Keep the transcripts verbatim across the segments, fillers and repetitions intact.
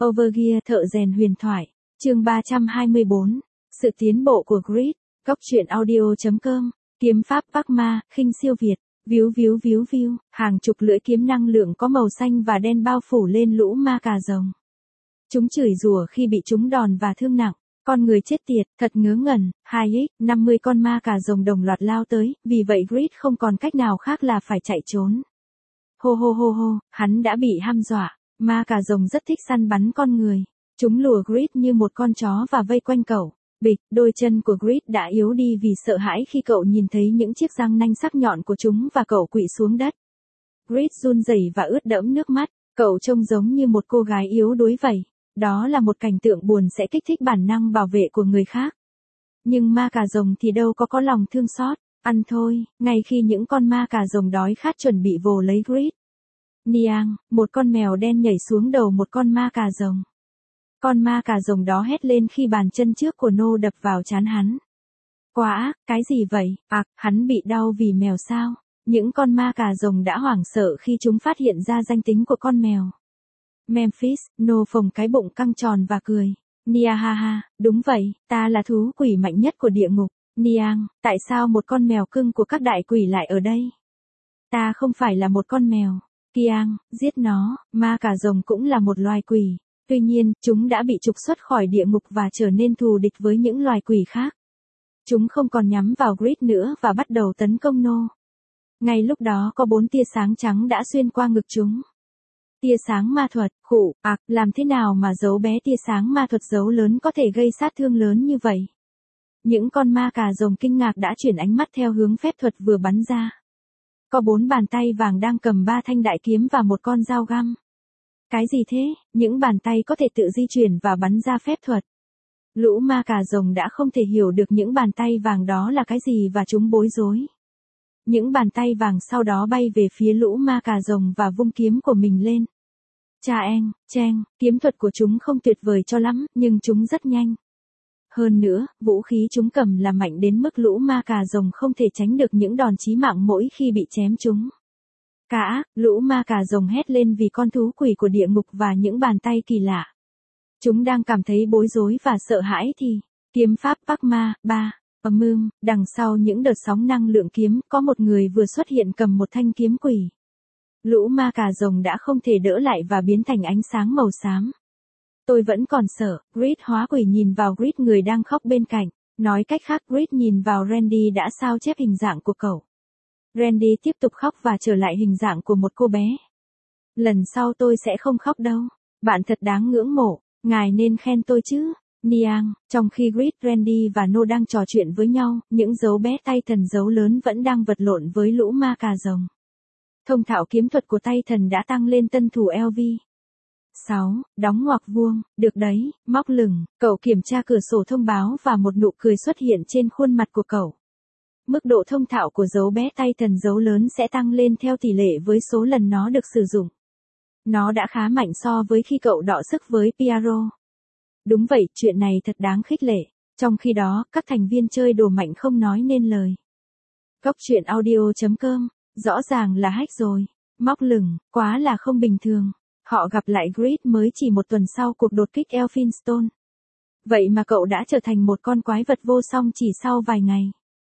Overgear thợ rèn huyền thoại. Chương ba trăm hai mươi bốn. Sự tiến bộ của Grid. Góc truyện audio chấm com. Kiếm pháp Park Ma, khinh siêu Việt. Víu víu víu víu, hàng chục lưỡi kiếm năng lượng có màu xanh và đen bao phủ lên lũ ma cà rồng. Chúng chửi rủa khi bị trúng đòn và thương nặng. Con người chết tiệt, thật ngớ ngẩn. hai x năm mươi con ma cà rồng đồng loạt lao tới, vì vậy Grid không còn cách nào khác là phải chạy trốn. Hô hô hô hô, hắn đã bị hăm dọa. Ma cà rồng rất thích săn bắn con người. Chúng lùa Grid như một con chó và vây quanh cậu. Bịch, đôi chân của Grid đã yếu đi vì sợ hãi khi cậu nhìn thấy những chiếc răng nanh sắc nhọn của chúng và cậu quỵ xuống đất. Grid run rẩy và ướt đẫm nước mắt, cậu trông giống như một cô gái yếu đuối vậy. Đó là một cảnh tượng buồn sẽ kích thích bản năng bảo vệ của người khác. Nhưng ma cà rồng thì đâu có có lòng thương xót, ăn thôi, ngay khi những con ma cà rồng đói khát chuẩn bị vồ lấy Grid. Niang, một con mèo đen nhảy xuống đầu một con ma cà rồng. Con ma cà rồng đó hét lên khi bàn chân trước của Nô đập vào trán hắn. Quá ác, cái gì vậy? À, hắn bị đau vì mèo sao? Những con ma cà rồng đã hoảng sợ khi chúng phát hiện ra danh tính của con mèo. Memphis, Nô phồng cái bụng căng tròn và cười. Nia ha ha, đúng vậy, ta là thú quỷ mạnh nhất của địa ngục. Niang, tại sao một con mèo cưng của các đại quỷ lại ở đây? Ta không phải là một con mèo. Kiang, giết nó, ma cà rồng cũng là một loài quỷ. Tuy nhiên, chúng đã bị trục xuất khỏi địa ngục và trở nên thù địch với những loài quỷ khác. Chúng không còn nhắm vào Grid nữa và bắt đầu tấn công Nô. Ngay lúc đó có bốn tia sáng trắng đã xuyên qua ngực chúng. Tia sáng ma thuật, khụ, ạc, làm thế nào mà dấu bé tia sáng ma thuật dấu lớn có thể gây sát thương lớn như vậy? Những con ma cà rồng kinh ngạc đã chuyển ánh mắt theo hướng phép thuật vừa bắn ra. Có bốn bàn tay vàng đang cầm ba thanh đại kiếm và một con dao găm. Cái gì thế? Những bàn tay có thể tự di chuyển và bắn ra phép thuật. Lũ ma cà rồng đã không thể hiểu được những bàn tay vàng đó là cái gì và chúng bối rối. Những bàn tay vàng sau đó bay về phía lũ ma cà rồng và vung kiếm của mình lên. Cha eng, cheng, kiếm thuật của chúng không tuyệt vời cho lắm, nhưng chúng rất nhanh. Hơn nữa, vũ khí chúng cầm là mạnh đến mức lũ ma cà rồng không thể tránh được những đòn chí mạng mỗi khi bị chém chúng. Cả, lũ ma cà rồng hét lên vì con thú quỷ của địa ngục và những bàn tay kỳ lạ. Chúng đang cảm thấy bối rối và sợ hãi thì, kiếm pháp Park Ma, ba, ầm ưm, đằng sau những đợt sóng năng lượng kiếm, có một người vừa xuất hiện cầm một thanh kiếm quỷ. Lũ ma cà rồng đã không thể đỡ lại và biến thành ánh sáng màu xám. Tôi vẫn còn sợ, Grid hóa quỷ nhìn vào Grid người đang khóc bên cạnh. Nói cách khác, Grid nhìn vào Randy đã sao chép hình dạng của cậu. Randy tiếp tục khóc và trở lại hình dạng của một cô bé. Lần sau tôi sẽ không khóc đâu. Bạn thật đáng ngưỡng mộ, ngài nên khen tôi chứ. Niang, trong khi Grid, Randy và No đang trò chuyện với nhau, những dấu bé tay thần dấu lớn vẫn đang vật lộn với lũ ma cà rồng. Thông thạo kiếm thuật của tay thần đã tăng lên tân thủ lv. sáu. Đóng ngoặc vuông, được đấy, móc lửng, cậu kiểm tra cửa sổ thông báo và một nụ cười xuất hiện trên khuôn mặt của cậu. Mức độ thông thạo của dấu bé tay thần dấu lớn sẽ tăng lên theo tỷ lệ với số lần nó được sử dụng. Nó đã khá mạnh so với khi cậu đọ sức với Piero. Đúng vậy, chuyện này thật đáng khích lệ. Trong khi đó, các thành viên chơi đồ mạnh không nói nên lời. Góc truyện audio chấm com, rõ ràng là hack rồi. Móc lửng, quá là không bình thường. Họ gặp lại Grid mới chỉ một tuần sau cuộc đột kích Elphinstone. Vậy mà cậu đã trở thành một con quái vật vô song chỉ sau vài ngày.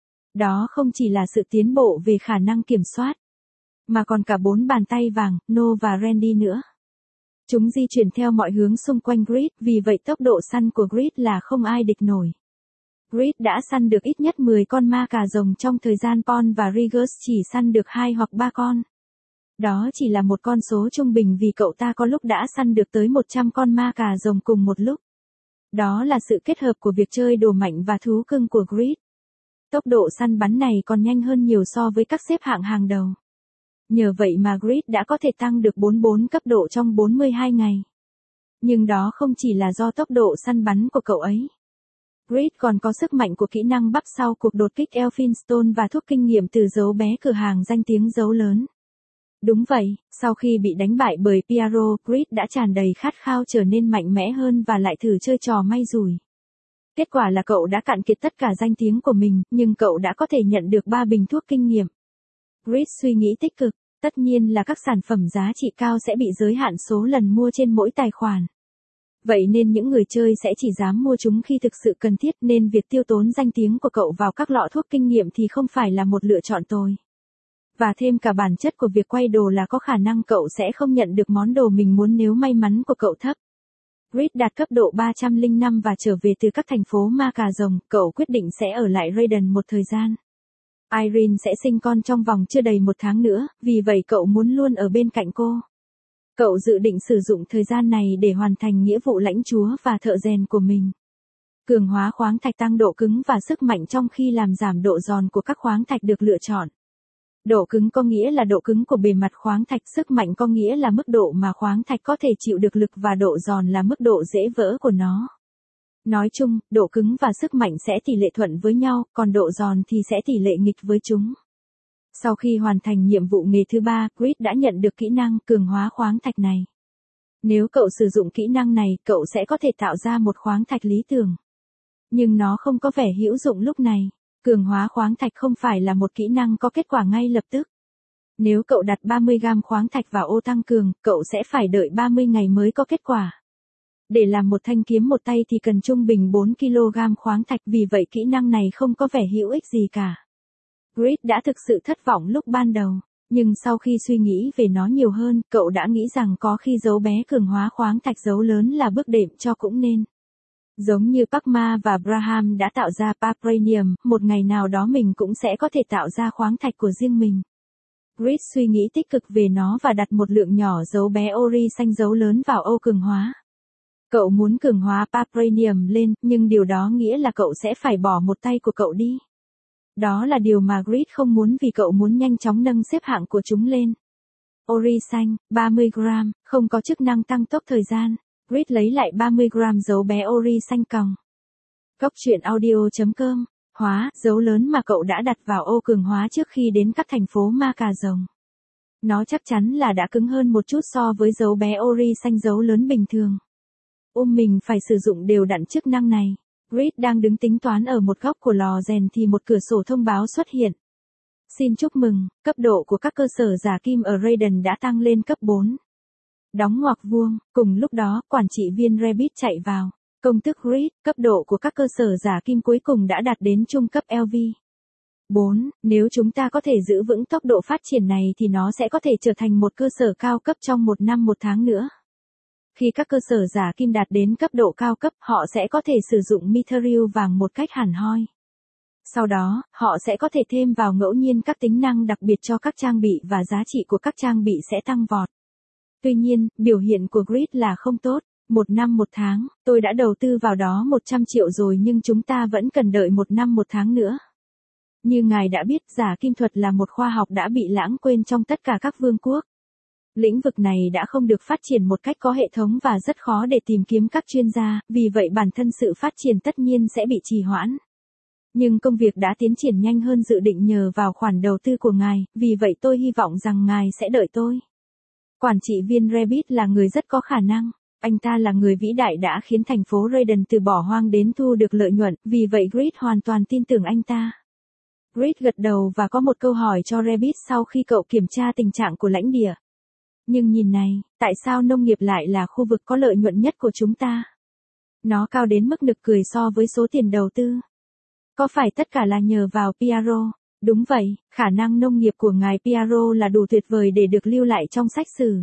Đó không chỉ là sự tiến bộ về khả năng kiểm soát, mà còn cả bốn bàn tay vàng, No và Randy nữa. Chúng di chuyển theo mọi hướng xung quanh Grid, vì vậy tốc độ săn của Grid là không ai địch nổi. Grid đã săn được ít nhất mười con ma cà rồng trong thời gian Paul và Rigus chỉ săn được hai hoặc ba con. Đó chỉ là một con số trung bình vì cậu ta có lúc đã săn được tới một trăm con ma cà rồng cùng một lúc. Đó là sự kết hợp của việc chơi đồ mạnh và thú cưng của Grid. Tốc độ săn bắn này còn nhanh hơn nhiều so với các xếp hạng hàng đầu. Nhờ vậy mà Grid đã có thể tăng được bốn mươi bốn cấp độ trong bốn mươi hai ngày. Nhưng đó không chỉ là do tốc độ săn bắn của cậu ấy. Grid còn có sức mạnh của kỹ năng bắp sau cuộc đột kích Elphinstone và thuốc kinh nghiệm từ dấu bé cửa hàng danh tiếng dấu lớn. Đúng vậy, sau khi bị đánh bại bởi Piero, Grid đã tràn đầy khát khao trở nên mạnh mẽ hơn và lại thử chơi trò may rủi. Kết quả là cậu đã cạn kiệt tất cả danh tiếng của mình, nhưng cậu đã có thể nhận được ba bình thuốc kinh nghiệm. Grid suy nghĩ tích cực, tất nhiên là các sản phẩm giá trị cao sẽ bị giới hạn số lần mua trên mỗi tài khoản. Vậy nên những người chơi sẽ chỉ dám mua chúng khi thực sự cần thiết, nên việc tiêu tốn danh tiếng của cậu vào các lọ thuốc kinh nghiệm thì không phải là một lựa chọn tồi. Và thêm cả bản chất của việc quay đồ là có khả năng cậu sẽ không nhận được món đồ mình muốn nếu may mắn của cậu thấp. Reed đạt cấp độ ba trăm lẻ năm và trở về từ các thành phố Ma Cà Rồng, cậu quyết định sẽ ở lại Raiden một thời gian. Irene sẽ sinh con trong vòng chưa đầy một tháng nữa, vì vậy cậu muốn luôn ở bên cạnh cô. Cậu dự định sử dụng thời gian này để hoàn thành nghĩa vụ lãnh chúa và thợ rèn của mình. Cường hóa khoáng thạch tăng độ cứng và sức mạnh trong khi làm giảm độ giòn của các khoáng thạch được lựa chọn. Độ cứng có nghĩa là độ cứng của bề mặt khoáng thạch, sức mạnh có nghĩa là mức độ mà khoáng thạch có thể chịu được lực và độ giòn là mức độ dễ vỡ của nó. Nói chung, độ cứng và sức mạnh sẽ tỷ lệ thuận với nhau, còn độ giòn thì sẽ tỷ lệ nghịch với chúng. Sau khi hoàn thành nhiệm vụ nghề thứ ba, Reed đã nhận được kỹ năng cường hóa khoáng thạch này. Nếu cậu sử dụng kỹ năng này, cậu sẽ có thể tạo ra một khoáng thạch lý tưởng. Nhưng nó không có vẻ hữu dụng lúc này. Cường hóa khoáng thạch không phải là một kỹ năng có kết quả ngay lập tức. Nếu cậu đặt ba mươi gam khoáng thạch vào ô tăng cường, cậu sẽ phải đợi ba mươi ngày mới có kết quả. Để làm một thanh kiếm một tay thì cần trung bình bốn ki lô gam khoáng thạch, vì vậy kỹ năng này không có vẻ hữu ích gì cả. Reed đã thực sự thất vọng lúc ban đầu, nhưng sau khi suy nghĩ về nó nhiều hơn, cậu đã nghĩ rằng có khi dấu bé cường hóa khoáng thạch dấu lớn là bước đệm cho cũng nên. Giống như Pacma và Braham đã tạo ra Papranium, một ngày nào đó mình cũng sẽ có thể tạo ra khoáng thạch của riêng mình. Reed suy nghĩ tích cực về nó và đặt một lượng nhỏ dấu bé ori xanh dấu lớn vào ô cường hóa. Cậu muốn cường hóa Papranium lên, nhưng điều đó nghĩa là cậu sẽ phải bỏ một tay của cậu đi. Đó là điều mà Reed không muốn vì cậu muốn nhanh chóng nâng xếp hạng của chúng lên. Ori xanh, ba mươi gam, không có chức năng tăng tốc thời gian. Reed lấy lại ba mươi gam dấu bé ori xanh còng. Góc truyện audio chấm com, hóa, dấu lớn mà cậu đã đặt vào ô cường hóa trước khi đến các thành phố Ma Cà Rồng. Nó chắc chắn là đã cứng hơn một chút so với dấu bé ori xanh dấu lớn bình thường. Ôm mình phải sử dụng đều đặn chức năng này. Reed đang đứng tính toán ở một góc của lò rèn thì một cửa sổ thông báo xuất hiện. Xin chúc mừng, cấp độ của các cơ sở giả kim ở Raiden đã tăng lên cấp bốn. Đóng ngoặc vuông, cùng lúc đó, quản trị viên Rabbit chạy vào. Công thức Reed, cấp độ của các cơ sở giả kim cuối cùng đã đạt đến trung cấp lv bốn. Nếu chúng ta có thể giữ vững tốc độ phát triển này thì nó sẽ có thể trở thành một cơ sở cao cấp trong một năm một tháng nữa. Khi các cơ sở giả kim đạt đến cấp độ cao cấp, họ sẽ có thể sử dụng Mithril vàng một cách hẳn hoi. Sau đó, họ sẽ có thể thêm vào ngẫu nhiên các tính năng đặc biệt cho các trang bị và giá trị của các trang bị sẽ tăng vọt. Tuy nhiên, biểu hiện của Reed là không tốt. Một năm một tháng, tôi đã đầu tư vào đó một trăm triệu rồi nhưng chúng ta vẫn cần đợi một năm một tháng nữa. Như ngài đã biết, giả kim thuật là một khoa học đã bị lãng quên trong tất cả các vương quốc. Lĩnh vực này đã không được phát triển một cách có hệ thống và rất khó để tìm kiếm các chuyên gia, vì vậy bản thân sự phát triển tất nhiên sẽ bị trì hoãn. Nhưng công việc đã tiến triển nhanh hơn dự định nhờ vào khoản đầu tư của ngài, vì vậy tôi hy vọng rằng ngài sẽ đợi tôi. Quản trị viên Rabbit là người rất có khả năng. Anh ta là người vĩ đại đã khiến thành phố Raiden từ bỏ hoang đến thu được lợi nhuận, vì vậy Reed hoàn toàn tin tưởng anh ta. Reed gật đầu và có một câu hỏi cho Rabbit sau khi cậu kiểm tra tình trạng của lãnh địa. Nhưng nhìn này, tại sao nông nghiệp lại là khu vực có lợi nhuận nhất của chúng ta? Nó cao đến mức nực cười so với số tiền đầu tư. Có phải tất cả là nhờ vào Piero? Đúng vậy, khả năng nông nghiệp của ngài Piero là đủ tuyệt vời để được lưu lại trong sách sử.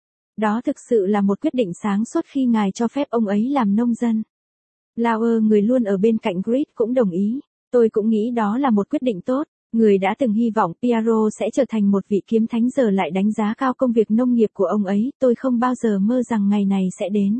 Đó thực sự là một quyết định sáng suốt khi ngài cho phép ông ấy làm nông dân. Lauer, người luôn ở bên cạnh Reed, cũng đồng ý. Tôi cũng nghĩ đó là một quyết định tốt. Người đã từng hy vọng Piero sẽ trở thành một vị kiếm thánh giờ lại đánh giá cao công việc nông nghiệp của ông ấy. Tôi không bao giờ mơ rằng ngày này sẽ đến.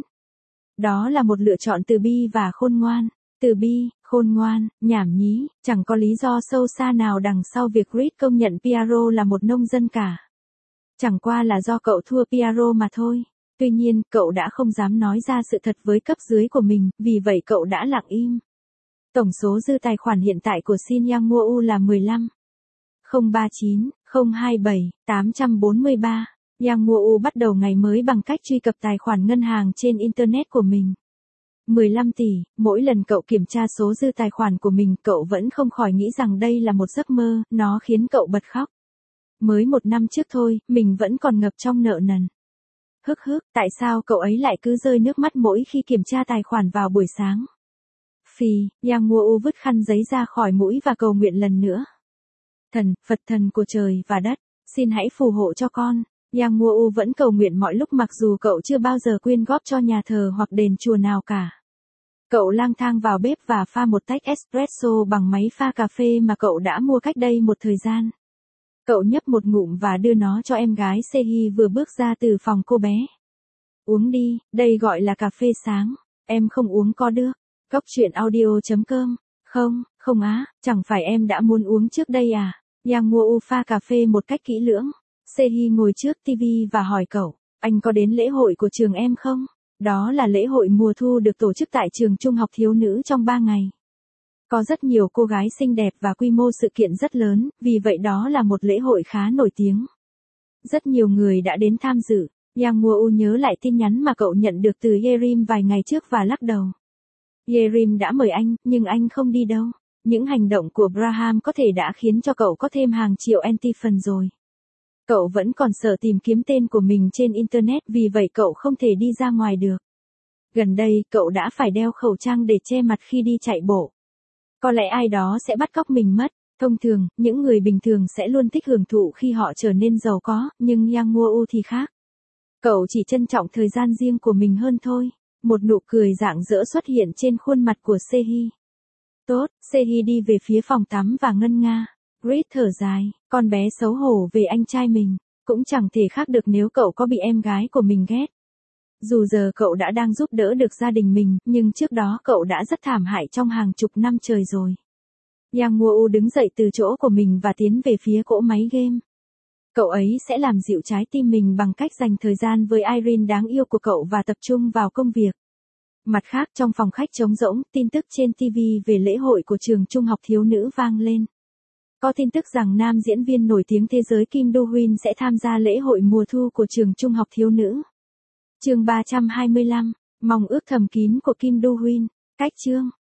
Đó là một lựa chọn từ bi và khôn ngoan. Từ bi, khôn ngoan, nhảm nhí, chẳng có lý do sâu xa nào đằng sau việc Reed công nhận Piero là một nông dân cả. Chẳng qua là do cậu thua Piero mà thôi. Tuy nhiên, cậu đã không dám nói ra sự thật với cấp dưới của mình, vì vậy cậu đã lặng im. Tổng số dư tài khoản hiện tại của Shin Yang Mo là mười lăm không ba chín không hai bảy tám bốn ba. Yang Mo bắt đầu ngày mới bằng cách truy cập tài khoản ngân hàng trên Internet của mình. mười lăm tỷ, mỗi lần cậu kiểm tra số dư tài khoản của mình, cậu vẫn không khỏi nghĩ rằng đây là một giấc mơ, nó khiến cậu bật khóc. Mới một năm trước thôi, mình vẫn còn ngập trong nợ nần. Hức hức, tại sao cậu ấy lại cứ rơi nước mắt mỗi khi kiểm tra tài khoản vào buổi sáng? Phì, Yang Woo vứt khăn giấy ra khỏi mũi và cầu nguyện lần nữa. Thần, Phật thần của trời và đất, xin hãy phù hộ cho con. Yang Woo vẫn cầu nguyện mọi lúc mặc dù cậu chưa bao giờ quyên góp cho nhà thờ hoặc đền chùa nào cả. Cậu lang thang vào bếp và pha một tách espresso bằng máy pha cà phê mà cậu đã mua cách đây một thời gian. Cậu nhấp một ngụm và đưa nó cho em gái Sehi vừa bước ra từ phòng cô bé. Uống đi, đây gọi là cà phê sáng. Em không uống có được. Cóc truyện audio chấm com. Không, không á, chẳng phải em đã muốn uống trước đây à? Yang Woo pha cà phê một cách kỹ lưỡng. Sehi ngồi trước ti vi và hỏi cậu, anh có đến lễ hội của trường em không? Đó là lễ hội mùa thu được tổ chức tại trường trung học thiếu nữ trong ba ngày. Có rất nhiều cô gái xinh đẹp và quy mô sự kiện rất lớn, vì vậy đó là một lễ hội khá nổi tiếng. Rất nhiều người đã đến tham dự. Yang Woo nhớ lại tin nhắn mà cậu nhận được từ Yerim vài ngày trước và lắc đầu. Yerim đã mời anh, nhưng anh không đi đâu. Những hành động của Braham có thể đã khiến cho cậu có thêm hàng triệu anti-fan rồi. Cậu vẫn còn sợ tìm kiếm tên của mình trên Internet vì vậy cậu không thể đi ra ngoài được. Gần đây cậu đã phải đeo khẩu trang để che mặt khi đi chạy bộ. Có lẽ ai đó sẽ bắt cóc mình mất. Thông thường, những người bình thường sẽ luôn thích hưởng thụ khi họ trở nên giàu có, nhưng Yang Woo thì khác. Cậu chỉ trân trọng thời gian riêng của mình hơn thôi. Một nụ cười rạng rỡ xuất hiện trên khuôn mặt của Sehi. Tốt, Sehi đi về phía phòng tắm và ngân nga. Reed thở dài, con bé xấu hổ về anh trai mình. Cũng chẳng thể khác được nếu cậu có bị em gái của mình ghét. Dù giờ cậu đã đang giúp đỡ được gia đình mình, nhưng trước đó cậu đã rất thảm hại trong hàng chục năm trời rồi. Yang Woo đứng dậy từ chỗ của mình và tiến về phía cỗ máy game. Cậu ấy sẽ làm dịu trái tim mình bằng cách dành thời gian với Irene đáng yêu của cậu và tập trung vào công việc. Mặt khác trong phòng khách trống rỗng, tin tức trên ti vi về lễ hội của trường trung học thiếu nữ vang lên. Có tin tức rằng nam diễn viên nổi tiếng thế giới Kim Do Hyun sẽ tham gia lễ hội mùa thu của trường trung học thiếu nữ. Chương ba trăm hai mươi lăm, mong ước thầm kín của Kim Do Hyun. Cách chương